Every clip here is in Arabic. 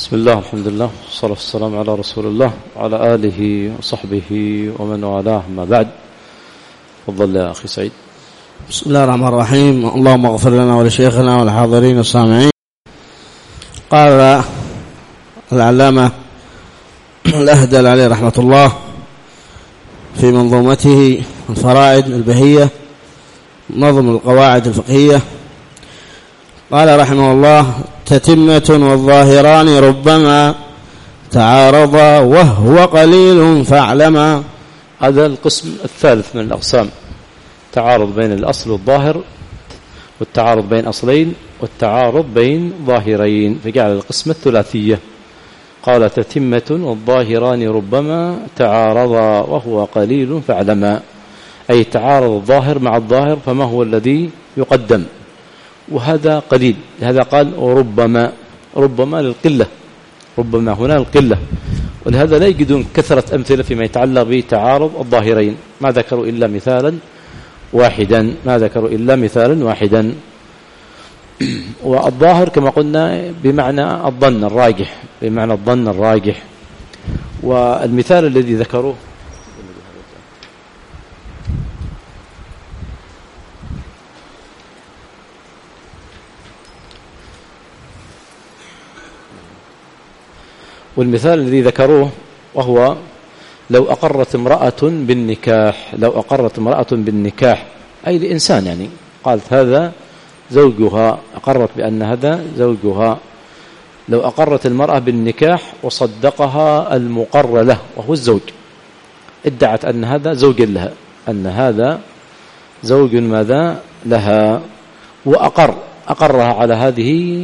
بسم الله الحمد لله والصلاة والسلام على رسول الله وعلى آله وصحبه ومن والاه. ما بعد، تفضل يا أخي سعيد. بسم الله الرحمن الرحيم. اللهم اغفر لنا ولشيخنا والحاضرين والسامعين. قال العلامة الأهدل عليه رحمة الله في منظومته الفرائد البهية نظم القواعد الفقهية، قال رحمه الله: تتمة والظاهران ربما تعارضا وهو قليل فاعلما. هذا القسم الثالث من الأقسام، تعارض بين الأصل والظاهر، والتعارض بين أصلين، والتعارض بين ظاهرين، فجعل القسم الثلاثية. قال: تتمة والظاهران ربما تعارضا وهو قليل فاعلما، أي تعارض الظاهر مع الظاهر، فما هو الذي يقدم؟ وهذا قليل، لهذا قال ربما للقلة، ربما هنا القلة، ولهذا لا يجدون كثرة أمثلة فيما يتعلق بتعارض الظاهرين، ما ذكروا إلا مثالا واحدا، والظاهر كما قلنا بمعنى الظن الراجح، والمثال الذي ذكروه وهو لو أقرت امرأة بالنكاح، أي لإنسان، يعني قالت هذا زوجها، أقرت بأن هذا زوجها. لو أقرت المرأة بالنكاح وصدقها المقر له وهو الزوج، ادعت أن هذا زوج لها، أن هذا زوج ماذا لها، أقرها على هذه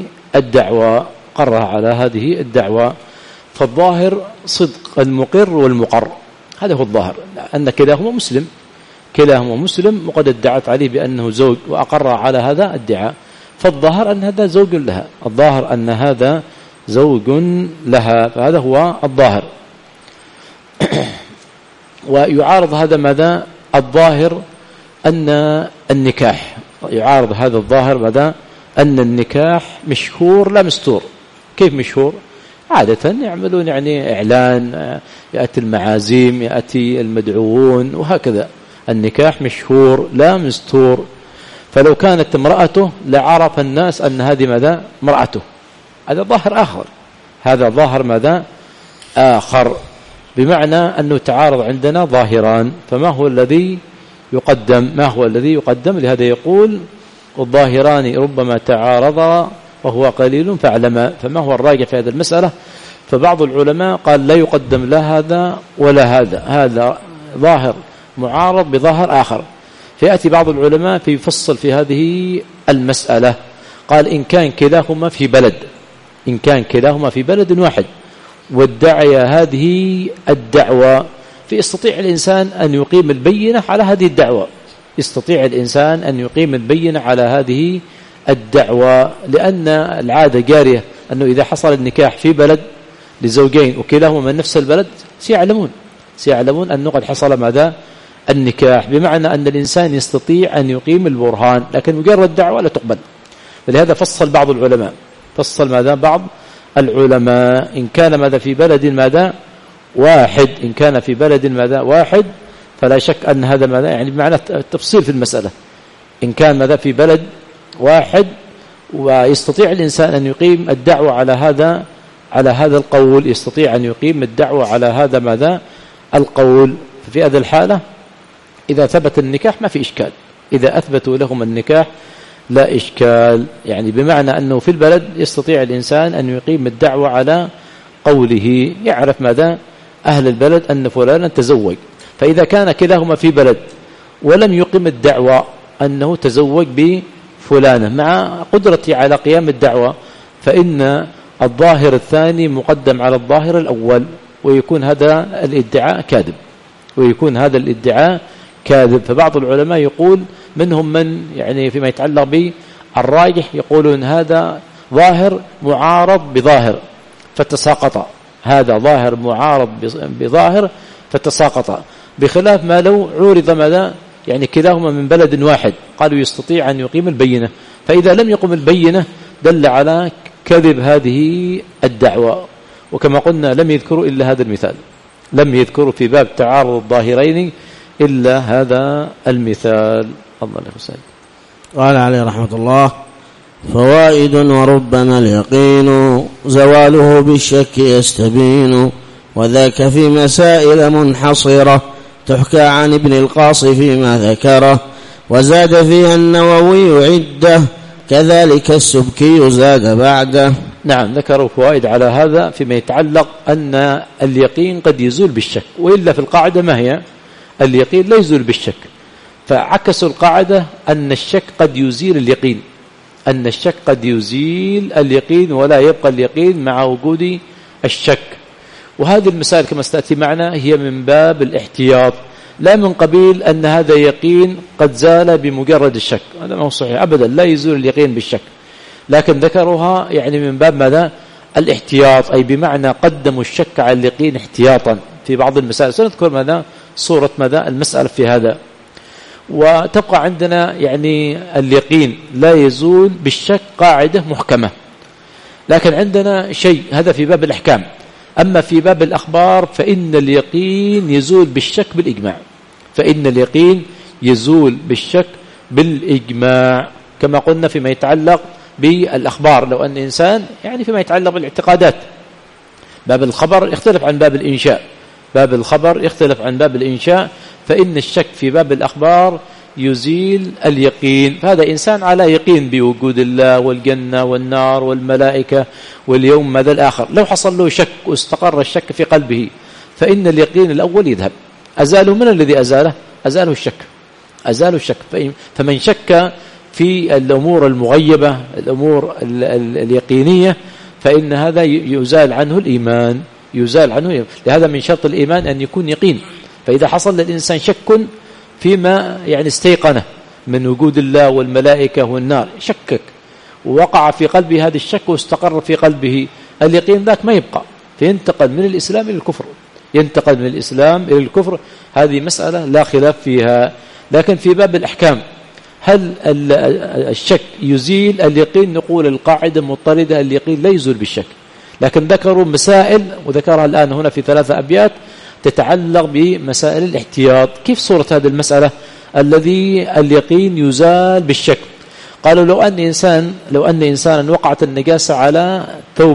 الدعوة، فالظاهر صدق المقر والمقر، هذا هو الظاهر، أن كلاهما مسلم وقد ادعت عليه بأنه زوج وأقر على هذا الدعاء، فالظاهر أن هذا زوج لها، فهذا هو الظاهر. ويعارض هذا ماذا؟ الظاهر أن النكاح، يعارض هذا الظاهر ماذا؟ أن النكاح مشهور لا مستور. كيف مشهور؟ عادة يعملون يعني إعلان، يأتي المعازيم، يأتي المدعوون، وهكذا. النكاح مشهور لا مستور، فلو كانت امرأته لعرف الناس أن هذه ماذا؟ امرأته. هذا ظاهر ماذا؟ آخر، بمعنى أنه تعارض عندنا ظاهران، فما هو الذي يقدم؟ لهذا يقول: الظاهران ربما تعارضا وهو قليل فاعلما. فما هو الراجع في هذه المسألة؟ فبعض العلماء قال لا يقدم لا هذا ولا هذا ظاهر معارض بظاهر آخر. فيأتي بعض العلماء فيفصل في هذه المسألة، قال: إن كان كلاهما في بلد واحد وادعي هذه الدعوة، فيستطيع الإنسان أن يقيم البينة على هذه الدعوة، لأن العادة جارية أنه إذا حصل النكاح في بلد لزوجين وكلاهما من نفس البلد سيعلمون أنه قد حصل ماذا؟ النكاح، بمعنى أن الإنسان يستطيع أن يقيم البرهان، لكن مجرد دعوة لا تقبل. ولهذا فصل بعض العلماء إن كان ماذا في بلد واحد، فلا شك أن هذا ماذا يعني بمعنى التفصيل في المسألة. إن كان ماذا في بلد واحد ويستطيع الإنسان أن يقيم الدعوة على هذا القول، يستطيع أن يقيم الدعوة على هذا ماذا؟ القول. ففي هذه الحالة إذا ثبت النكاح ما في إشكال، إذا أثبتوا لهم النكاح لا إشكال، يعني بمعنى أنه في البلد يستطيع الإنسان أن يقيم الدعوة على قوله، يعرف ماذا؟ أهل البلد أن فلانا تزوج. فإذا كان كلاهما في بلد ولم يقيم الدعوة أنه تزوج بفلانة مع قدرته على قيام الدعوة، فإن الظاهر الثاني مقدم على الظاهر الأول، ويكون هذا الادعاء كاذب. فبعض العلماء يقول، منهم من يعني فيما يتعلق بالراجح يقولون هذا ظاهر معارض بظاهر فتساقط، بخلاف ما لو عورض ماذا؟ يعني كلاهما من بلد واحد، قالوا يستطيع أن يقيم البينة، فإذا لم يقم البينة دل على كذب هذه الدعوة. وكما قلنا لم يذكروا إلا هذا المثال، لم يذكروا في باب تعارض الظاهرين إلا هذا المثال. الله حسين. قال عليه رحمة الله: فوائد وربما اليقين زواله بالشك يستبين، وذاك في مسائل منحصرة تحكى عن ابن القاص فيما ذكره، وزاد فيها النووي عدة كذلك السبكي زاد بعده. نعم، ذكروا فوائد على هذا فيما يتعلق أن اليقين قد يزول بالشك، وإلا في القاعدة ما هي؟ اليقين لا يزول بالشك، فعكسوا القاعدة أن الشك قد يزيل اليقين، أن الشك قد يزيل اليقين ولا يبقى اليقين مع وجود الشك. وهذه المسائل كما ستأتي معنا هي من باب الاحتياط، لا من قبيل أن هذا يقين قد زال بمجرد الشك، هذا ما هو صحيح أبدا، لا يزول اليقين بالشك، لكن ذكروها يعني من باب ماذا؟ الاحتياط، أي بمعنى قدموا الشك على اليقين احتياطا في بعض المسائل. سنذكر ماذا؟ صورة ماذا؟ المسألة في هذا. وتبقى عندنا يعني اليقين لا يزول بالشك قاعدة محكمة، لكن عندنا شيء هذا في باب الأحكام. أما في باب الأخبار فإن اليقين يزول بالشك بالإجماع، فإن اليقين يزول بالشك بالإجماع، كما قلنا فيما يتعلق بالأخبار. لو أن إنسان يعني فيما يتعلق بالاعتقادات، باب الخبر يختلف عن باب الإنشاء، باب الخبر يختلف عن باب الإنشاء، فإن الشك في باب الأخبار يزيل اليقين. فهذا إنسان على يقين بوجود الله والجنة والنار والملائكة واليوم ماذا الآخر، لو حصل له شك واستقر الشك في قلبه فإن اليقين الأول يذهب. أزاله من الذي أزاله؟ أزاله الشك، أزاله الشك. فمن شك في الأمور المغيبة، الأمور اليقينية، فإن هذا يزال عنه الإيمان، يزال عنه الإيمان. لهذا من شرط الإيمان أن يكون يقين. فإذا حصل للإنسان شك فيما يعني استيقنه من وجود الله والملائكة والنار، شكك ووقع في قلبه هذا الشك واستقر في قلبه اليقين، ذاك ما يبقى، فينتقل من الإسلام إلى الكفر، ينتقل من الإسلام إلى الكفر. هذه مسألة لا خلاف فيها. لكن في باب الأحكام هل الشك يزيل اليقين؟ نقول القاعدة مضطردة، اليقين لا يزول بالشك. لكن ذكروا مسائل وذكرها الآن هنا في 3 أبيات تتعلق بمسائل الاحتياط. كيف صورة هذه المسألة الذي اليقين يزال بالشك؟ قالوا لو أن إنسانا وقعت النجاسة على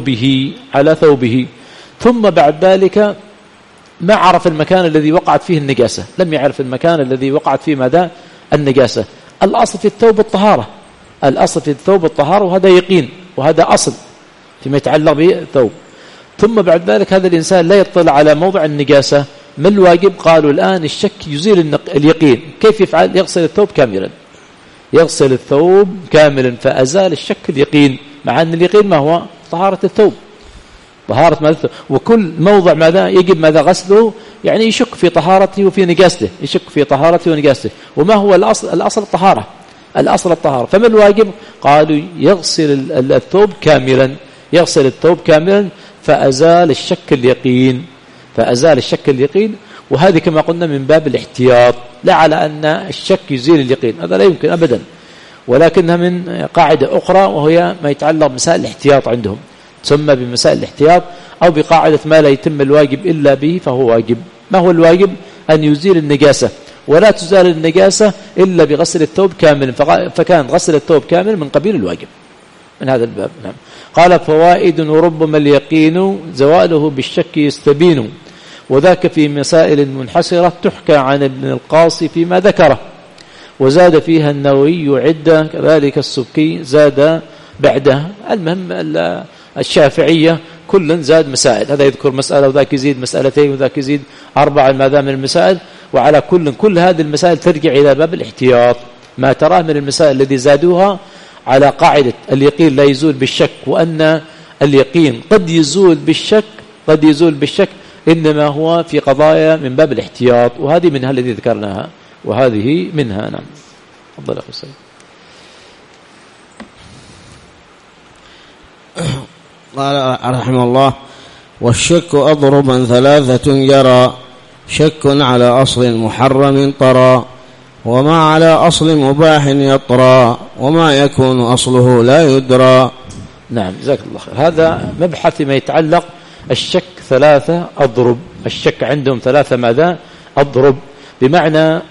ثوبه ثم بعد ذلك ما عرف المكان الذي وقعت فيه النجاسة، لم يعرف المكان الذي وقعت فيه ماذا؟ النجاسة. الأصل في الثوب الطهارة، الأصل في الثوب الطهارة، وهذا يقين وهذا أصل فيما يتعلق بالثوب. ثم بعد ذلك هذا الإنسان لا يطلع على موضع النجاسة، ما الواجب؟ قالوا الآن الشك يزيل اليقين. كيف يفعل؟ يغسل الثوب كاملا، يغسل الثوب كاملا، فأزال الشك اليقين، مع أن اليقين ما هو؟ طهارة الثوب، طهارة ماذا؟ وكل موضع ماذا يجب ماذا غسله؟ يعني يشك في طهارته وفي نجاسته، يشك في طهارته ونجاسته. وما هو الأصل؟ الأصل الطهارة، الأصل الطهارة. فما الواجب؟ قالوا يغسل الثوب كاملا، يغسل الثوب كاملا، فأزال الشك اليقين، فأزال الشك اليقين. وهذه كما قلنا من باب الاحتياط، لا على أن الشك يزيل اليقين، هذا لا يمكن أبدا، ولكنها من قاعدة أخرى وهي ما يتعلق بمسائل الاحتياط عندهم، تسمى بمسائل الاحتياط أو بقاعدة ما لا يتم الواجب إلا به فهو واجب. ما هو الواجب؟ أن يزيل النجاسة، ولا تزال النجاسة إلا بغسل الثوب كامل، فكان غسل الثوب كامل من قبيل الواجب من هذا الباب. نعم. قال فوائد وربما اليقين زواله بالشك يستبين، وذاك في مسائل منحصرة تحكى عن ابن القاص فيما ذكره، وزاد فيها النووي عدة كذلك السبكي زاد بعده. المهم الشافعية كل زاد مسائل، هذا يذكر مسألة وذاك يزيد مسألتين وذاك يزيد 4 ماذا من المسائل، وعلى كل هذه المسائل ترجع إلى باب الاحتياط. ما تراه من المسائل الذي زادوها على قاعدة اليقين لا يزول بالشك، وأن اليقين قد يزول بالشك، قد يزول بالشك، إنما هو في قضايا من باب الاحتياط، وهذه منها الذي ذكرناها، وهذه منها. نعم. تفضل يا أخي سيد. قال رحمه الله: والشك أضربا 3 يرى، شك على أصل محرم طرى، وما على أصل مباح يطرى، وما يكون أصله لا يدرى. نعم، جزاك الله خير. هذا مبحث ما يتعلق الشك 3 أضرب. الشك عندهم 3 ماذا؟ أضرب، بمعنى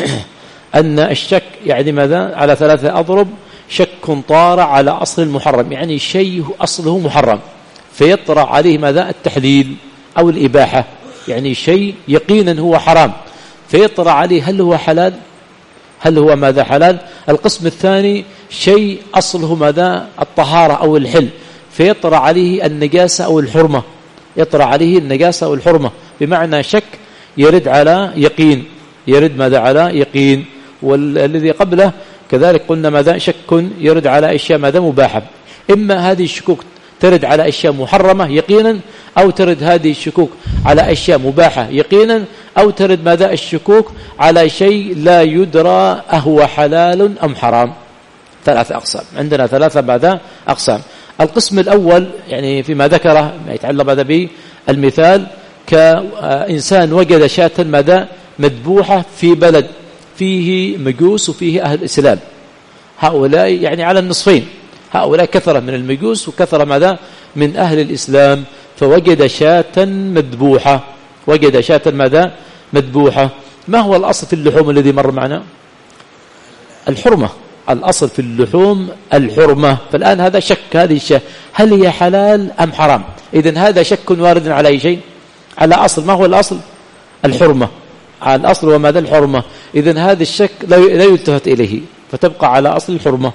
أن الشك يعني ماذا؟ على 3 أضرب. شك طار على أصل المحرم، يعني شيء أصله محرم فيطرأ عليه ماذا؟ التحليل أو الإباحة، يعني شيء يقينا هو حرام فيطرأ عليه هل هو حلال، هل هو ماذا؟ حلال. القسم الثاني شيء أصله ماذا؟ الطهارة أو الحل فيطرأ عليه النجاسة أو الحرمة، يطرأ عليه النجاسة أو الحرمة، بمعنى شك يرد على يقين، يرد ماذا؟ على يقين. والذي قبله كذلك قلنا ماذا؟ شك يرد على أشياء ماذا؟ مباحة. إما هذه الشكوك ترد على أشياء محرمة يقينا، أو ترد هذه الشكوك على أشياء مباحة يقينا، أو ترد ماذا؟ الشكوك على شيء لا يدرى أهو حلال أم حرام. 3 أقسام عندنا، 3 ماذا؟ أقسام. القسم الأول يعني فيما ذكره ما يتعلق ماذا بالمثال، كإنسان وجد شاة ماذا؟ مذبوحة في بلد فيه مجوس وفيه أهل الإسلام، هؤلاء يعني على النصفين، هؤلاء كثرة من المجوس وكثرة ماذا؟ من أهل الإسلام، فوجد شاة مذبوحة، وجد شاة ماذا؟ مذبوحة. ما هو الأصل في اللحوم الذي مر معنا؟ الحرمة، الأصل في اللحوم الحرمة. فالآن هذا شك، هذه الشاة هل هي حلال أم حرام؟ إذن هذا شك وارد على أي شيء؟ على أصل. ما هو الأصل؟ الحرمة، على الأصل وماذا؟ الحرمة. إذن هذا الشك لا يلتفت إليه فتبقى على أصل الحرمة،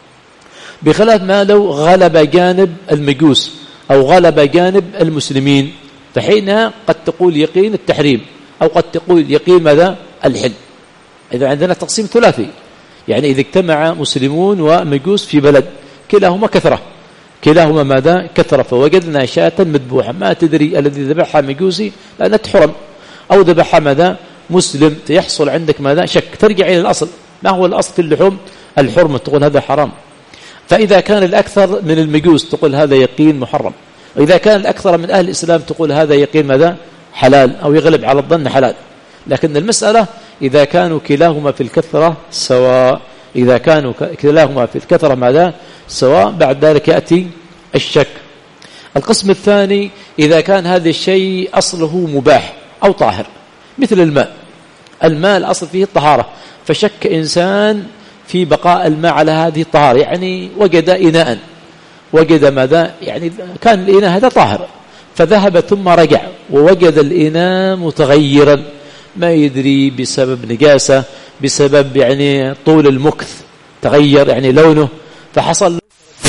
بخلاف ما لو غلب جانب المجوس أو غلب جانب المسلمين، فحينها قد تقول يقين التحريم أو قد تقول يقين ماذا؟ الحل. إذا عندنا تقسيم ثلاثي، يعني إذا اجتمع مسلمون ومجوس في بلد كلاهما كثرة، كلاهما ماذا؟ كثرة، فوجدنا شاة مذبوحة ما تدري الذي ذبحها مجوسي لأنها تحرم أو ذبحها ماذا؟ مسلم، فيحصل عندك ماذا؟ شك، ترجع إلى الأصل. ما هو الأصل في اللحوم؟ الحرمة، تقول هذا حرام. فإذا كان الأكثر من المجوس تقول هذا يقين محرم، وإذا كان الأكثر من أهل الإسلام تقول هذا يقين ماذا؟ حلال، أو يغلب على الظن حلال. لكن المسألة إذا كانوا كلاهما في الكثرة سواء، إذا كانوا كلاهما في الكثرة ماذا؟ سواء، بعد ذلك يأتي الشك. القسم الثاني إذا كان هذا الشيء أصله مباح أو طاهر، مثل الماء، الماء الأصل فيه الطهارة، فشك إنسان في بقاء الماء على هذه الطهارة، يعني وجد إناء، وجد ماذا؟ يعني كان الإناء هذا طاهر فذهب ثم رجع ووجد الإناء متغيرا، ما يدري بسبب نجاسة، بسبب يعني طول المكث تغير يعني لونه، فحصل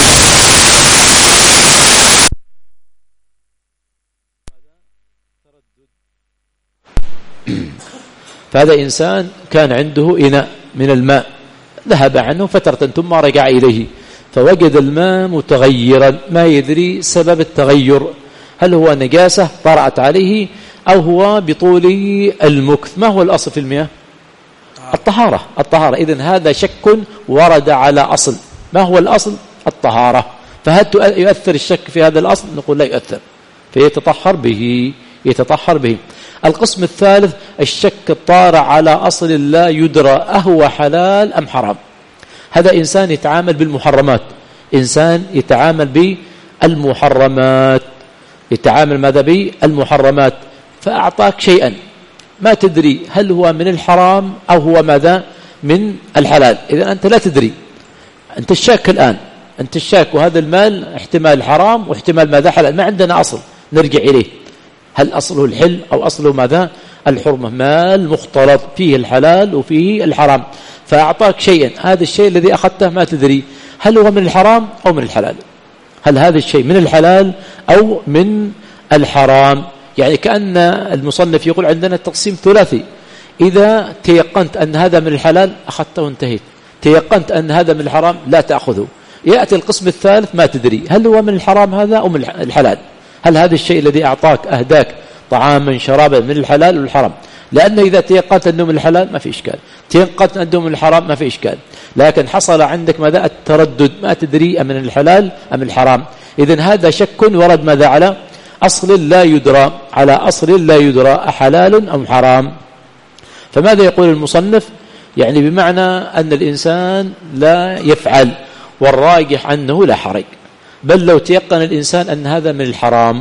فهذا إنسان كان عنده إناء من الماء ذهب عنه فترة ثم رجع إليه فوجد الماء متغيرا، ما يدري سبب التغير، هل هو نجاسة طرأت عليه أو هو بطول المكث. ما هو الأصل في المياه؟ الطهارة، الطهارة. إذن هذا شك ورد على أصل. ما هو الأصل؟ الطهارة. فهل يؤثر الشك في هذا الأصل؟ نقول لا يؤثر، فيتطهر به، يتطهر به. القسم الثالث الشك طار على أصل لا يدرى أهو حلال أم حرام. هذا إنسان يتعامل بالمحرمات، إنسان يتعامل بالمحرمات، يتعامل ماذا؟ بالمحرمات، فأعطاك شيئا ما تدري هل هو من الحرام أو هو ماذا؟ من الحلال. إذا أنت لا تدري، أنت الشاك الآن، أنت الشاك، وهذا المال احتمال حرام واحتمال ماذا؟ حلال، ما عندنا أصل نرجع إليه، هل أصله الحل أو أصله ماذا؟ الحرمة، مال مختلط فيه الحلال وفيه الحرام، فأعطاك شيئا، هذا الشيء الذي أخذته ما تدري هل هو من الحرام أو من الحلال، هل هذا الشيء من الحلال أو من الحرام. يعني كأن المصنف يقول عندنا التقسيم ثلاثي، إذا تيقنت أن هذا من الحلال أخذته وانتهيت، تيقنت أن هذا من الحرام لا تأخذه. يأتي القسم الثالث ما تدري هل هو من الحرام هذا أو من الحلال، هل هذا الشيء الذي أعطاك أهداك طعاما شرابا من الحلال والحرام، لأن إذا تيقنت أنه من الحلال ما في إشكال، تيقنت أنه من الحرام ما في إشكال، لكن حصل عندك ماذا؟ التردد، ما تدري أم من الحلال أم الحرام. إذن هذا شك ورد ماذا؟ على أصل لا يدرى، على أصل لا يدرى أحلال أم حرام. فماذا يقول المصنف؟ يعني بمعنى أن الإنسان لا يفعل، والراجح أنه لا حرج، بل لو تيقن الإنسان أن هذا من الحرام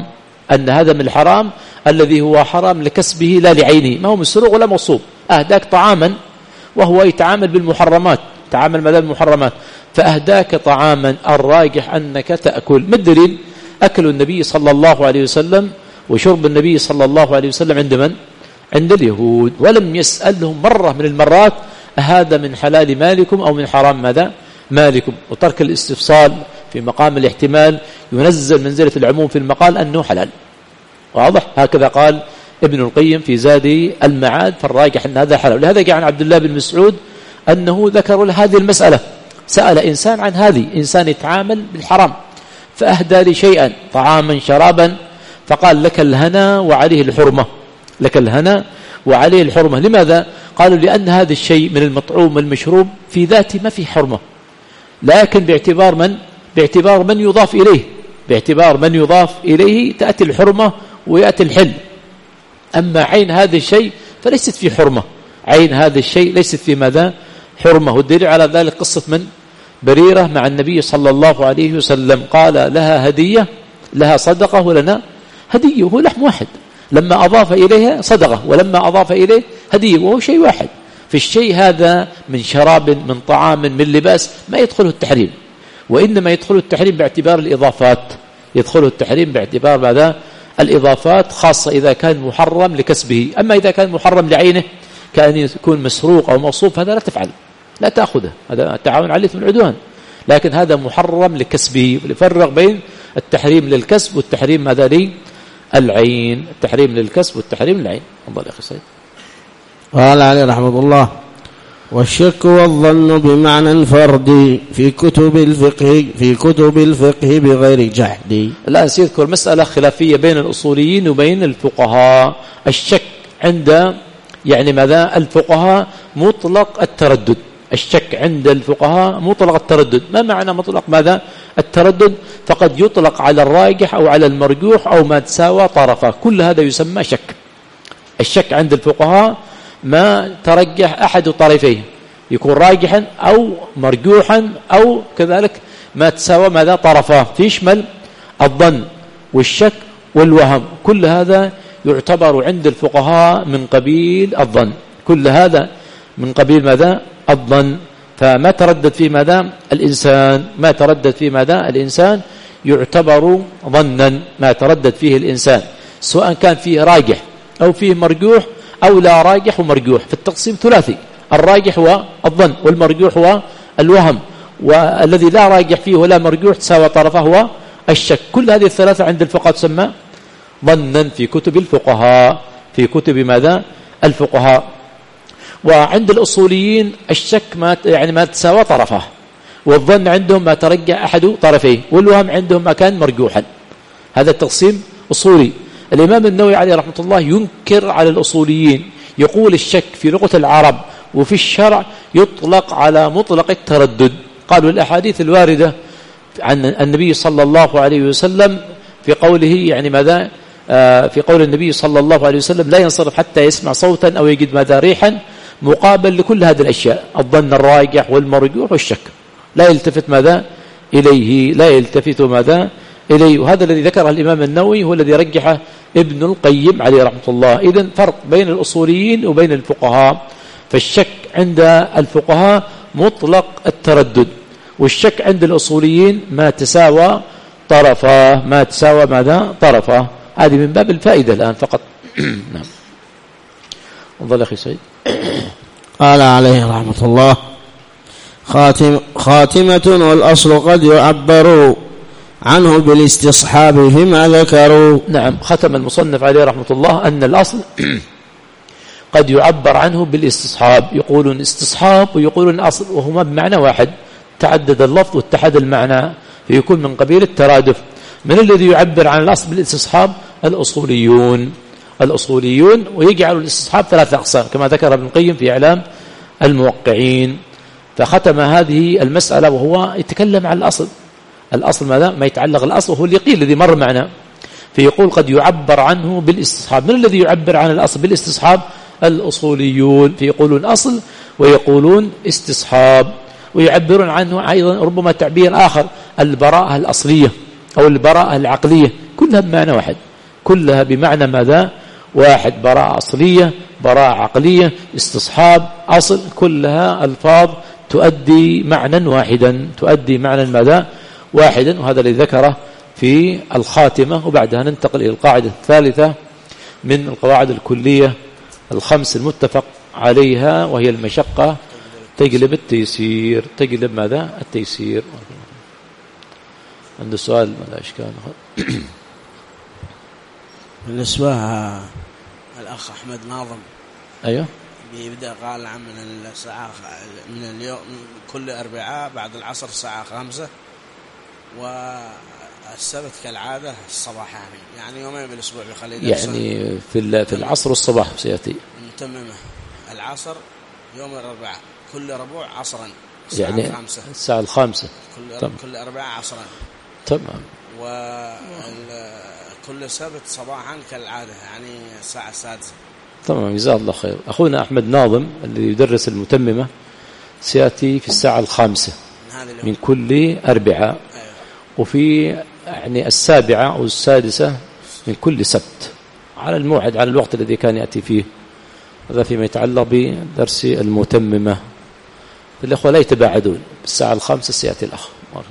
أن هذا من الحرام الذي هو حرام لكسبه لا لعينه، ما هو مسروق ولا مغصوب. أهداك طعاما وهو يتعامل بالمحرمات، تعامل ماذا بالمحرمات، فأهداك طعاما الراجح أنك تأكل. ما الدليل؟ أكل النبي صلى الله عليه وسلم وشرب النبي صلى الله عليه وسلم عند من؟ عند اليهود، ولم يسألهم مرة من المرات هذا من حلال مالكم أو من حرام ماذا مالكم. وترك الاستفصال في مقام الاحتمال ينزل منزلة العموم في المقال أنه حلال. واضح؟ هكذا قال ابن القيم في زاد المعاد، فالراجح أن هذا حلال. لهذا جاء عن عبد الله بن مسعود أنه ذكر هذه المسألة، سأل إنسان عن هذه، إنسان يتعامل بالحرام فأهدى لي شيئا طعاما شرابا، فقال لك الهنا وعليه الحرمة، لك الهنا وعليه الحرمة. لماذا؟ قالوا لأن هذا الشيء من المطعوم والمشروب في ذاته ما في حرمة، لكن باعتبار من يضاف إليه، باعتبار من يضاف إليه تأتي الحرمة ويأتي الحل. أما عين هذا الشيء فليست في حرمة، عين هذا الشيء ليست في ماذا حرمة. والدليل على ذلك قصة من؟ بريرة مع النبي صلى الله عليه وسلم، قال لها هدية، لها صدقة ولنا هدية، وهو لحم واحد، لما أضاف إليها صدقة ولما أضاف إليه هدية، وهو شيء واحد. في الشيء هذا من شراب من طعام من لباس ما يدخله التحريم، وإنما يدخله التحريم باعتبار الإضافات، يدخله التحريم باعتبار ماذا الإضافات، خاصة إذا كان محرم لكسبه. أما إذا كان محرم لعينه كأن يكون مسروق أو مغصوب، هذا لا تفعل، لا تأخذه، هذا التعاون عليه من العدوان. لكن هذا محرم لكسبه. يفرق بين التحريم للكسب والتحريم ماذا للعين، التحريم للكسب والتحريم للعين. الله يا أخي سيد. قال عليه رحمه الله: والشك والظن بمعنى فردي في كتب الفقه بغير جحد. الآن سيذكر مسألة خلافية بين الأصوليين وبين الفقهاء. الشك عند ماذا الفقهاء مطلق التردد، الشك عند الفقهاء مطلق التردد. ما معنى مطلق ماذا التردد؟ فقد يطلق على الراجح أو على المرجوح أو ما تساوى طرفه، كل هذا يسمى شك. الشك عند الفقهاء ما ترجح أحد طرفيه، يكون راجحا أو مرجوحا أو كذلك ما تساوى ماذا طرفاه، فيشمل الظن والشك والوهم، كل هذا يعتبر عند الفقهاء من قبيل الظن، كل هذا من قبيل ماذا الظن. فما تردد في ماذا الإنسان، ما تردد في ماذا الإنسان يعتبر ظنا، ما تردد فيه الإنسان سواء كان فيه راجح أو فيه مرجوح أو لا راجح ومرجوح. في التقسيم ثلاثي، الراجح هو الظن والمرجوح هو الوهم، والذي لا راجح فيه ولا مرجوح تساوى طرفه هو الشك. كل هذه الثلاثة عند الفقهاء تسمى ظنا في كتب الفقهاء، في كتب ماذا الفقهاء. وعند الأصوليين الشك ما تساوى طرفه، والظن عندهم ما ترجح أحد طرفيه، والوهم عندهم ما كان مرجوحا. هذا التقسيم أصولي. الإمام النووي عليه رحمة الله ينكر على الأصوليين، يقول الشك في لغة العرب وفي الشرع يطلق على مطلق التردد. قالوا الأحاديث الواردة عن النبي صلى الله عليه وسلم في قوله ماذا في قول النبي صلى الله عليه وسلم: لا ينصرف حتى يسمع صوتا أو يجد ماذا ريحا، مقابل لكل هذه الأشياء، الظن الراجح والمرجوح والشك، لا يلتفت ماذا إليه، لا يلتفت ماذا إليه. وهذا الذي ذكره الإمام النووي هو الذي رجحه ابن القيم عليه رحمة الله. إذن فرق بين الأصوليين وبين الفقهاء. فالشك عند الفقهاء مطلق التردد، والشك عند الأصوليين ما تساوى طرفه، ما تساوى ماذا طرفه. هذه من باب الفائدة الآن فقط. نعم. انظر أخي سيد. قال عليه رحمة الله: خاتمة والأصل قد يعبر عنه بالاستصحاب فيما ذكروا. نعم، ختم المصنف عليه رحمة الله أن الأصل قد يعبر عنه بالاستصحاب، يقولون استصحاب ويقولون أصل، وهما بمعنى واحد، تعدد اللفظ واتحد المعنى، فيكون من قبيل الترادف. من الذي يعبر عن الأصل بالاستصحاب؟ الأصوليون، ويجعل الاستصحاب ثلاثة أقسام كما ذكر ابن القيم في إعلام الموقعين. فختم هذه المسألة وهو يتكلم عن الأصل ماذا ما يتعلق الأصل، وهو اليقين الذي مر معنا. فيقول قد يعبر عنه بالاستصحاب. من الذي يعبر عن الأصل بالاستصحاب؟ الأصوليون، فيقولون أصل ويقولون استصحاب، ويعبرون عنه أيضا ربما تعبير آخر، البراءة الأصلية أو البراءة العقلية، كلها بمعنى واحد، كلها بمعنى ماذا؟ واحد. براءة أصلية، براءة عقلية، استصحاب، أصل، كلها ألفاظ تؤدي معنى واحدا، تؤدي معنى ماذا؟ واحدا. وهذا الذي ذكره في الخاتمة. وبعدها ننتقل إلى القاعدة الثالثة من القواعد الكلية الخمس المتفق عليها، وهي المشقة تجلب التيسير. تجلب ماذا؟ التيسير. عنده سؤال ولا إشكال؟ بالنسبة الأخ أحمد ناظم، أيوه، بيبدأ قال عن من الساعة من اليوم كل أربعاء بعد العصر الساعة 5، والسبت كالعادة الصباحاني، يعني يومين بالأسبوع بخلي يعني في العصر والصباح سيأتي. متممة العصر يوم الأربعاء كل ربوع عصرا يعني الساعة 5 كل أربعاء عصرا. تمام. وكل سبت صباحا كالعادة يعني الساعة 6. تمام، جزاه الله خير. أخونا أحمد ناظم الذي يدرس المتممة سيأتي في الساعة 5 من كل أربعاء، وفي يعني 7 أو 6 من كل سبت، على الموعد، على الوقت الذي كان يأتي فيه. هذا فيما يتعلق بدرس المتممة. الأخوة لا يتباعدون، بالساعة 5 سيأتي الأخ.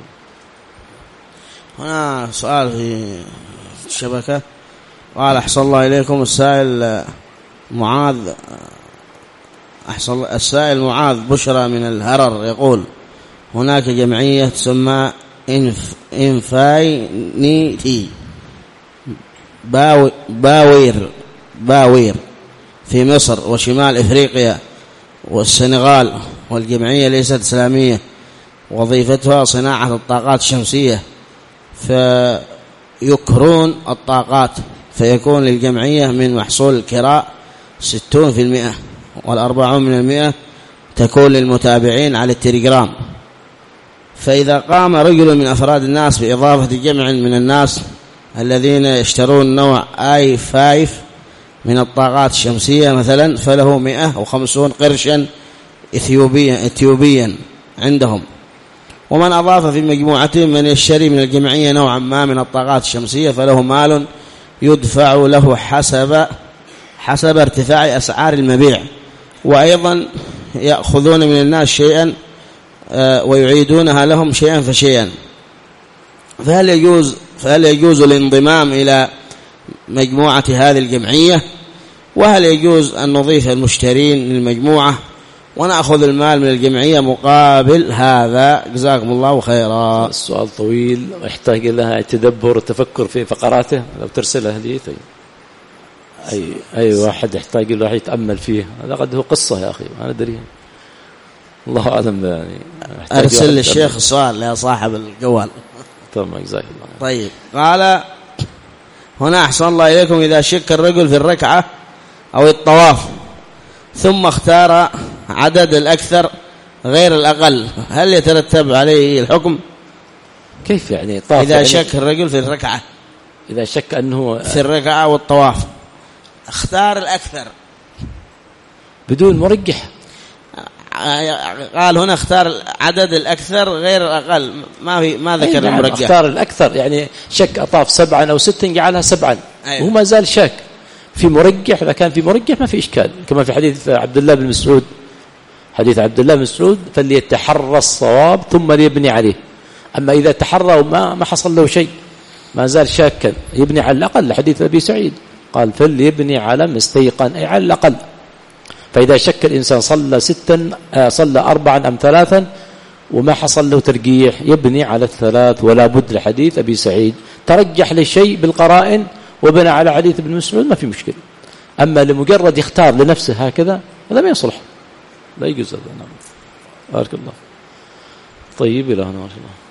هنا سؤال في الشبكة، قال أحسن الله إليكم السائل معاذ، السائل معاذ بشرى من الهرر يقول: هناك جمعية تسمى إنفاينيتي باوير في مصر وشمال إفريقيا والسنغال، والجمعية ليست إسلامية، وظيفتها صناعة الطاقات الشمسية، فيكرون الطاقات، فيكون للجمعية من محصول الكراء 60%، وال40% تكون للمتابعين على التليجرام. فإذا قام رجل من أفراد الناس بإضافة جمع من الناس الذين يشترون نوع i5 من الطاقات الشمسية مثلا، فله 150 قرشا إثيوبيا عندهم. ومن أضاف في مجموعتهم من يشتري من الجمعية نوعا ما من الطاقات الشمسية، فله مال يدفع له حسب ارتفاع أسعار المبيع، وأيضا يأخذون من الناس شيئا ويعيدونها لهم شيئا فشيئا. فهل يجوز الانضمام إلى مجموعة هذه الجمعية؟ وهل يجوز أن نضيف المشترين للمجموعة ونأخذ المال من الجمعية مقابل هذا؟ جزاكم الله خيرا. السؤال طويل ويحتاج إلى تدبر وتفكر في فقراته، لو ترسله لي أي واحد يحتاج له واحد يتأمل فيه. هذا قد هو قصة يا أخي، أنا أدري، الله أعلم. يعني أرسل للشيخ السؤال يا صاحب الجوال. تمام، جزاك الله. طيب، قال هنا أحسن الله إليكم: إذا شك الرجل في الركعة أو الطواف ثم اختار عدد الأكثر غير الأقل، هل يترتب عليه الحكم؟ كيف يعني طاف؟ إذا شك الرجل في الركعة، إذا شك أنه في الركعة والطواف اختار الأكثر بدون مرجح، قال هنا اختار عدد الأكثر غير الأقل، ما ذكر المرجح. اختار الأكثر، يعني شك أطاف 7 أو 6 جعلها 7. وهو ما زال شاك في مرجح. إذا كان في مرجح ما في إشكال، كما في حديث عبد الله بن مسعود، حديث عبد الله بن مسعود: فليتحرى الصواب ثم ليبني عليه. أما إذا تحرى وما حصل له شيء، ما زال شاكا، يبني على الأقل. حديث أبي سعيد قال: فليبني على ما استيقن، أي على الأقل. فإذا شك الإنسان صلى 4 أم 3 وما حصل له ترجيح، يبني على 3، ولا بد. لحديث أبي سعيد ترجح لشيء بالقرائن وبنى على حديث ابن مسعود، ما في مشكلة. أما لمجرد يختار لنفسه هكذا، هذا ما يصلح، لا يجوز هذا. نعم، بارك الله. طيب، إلى هنا.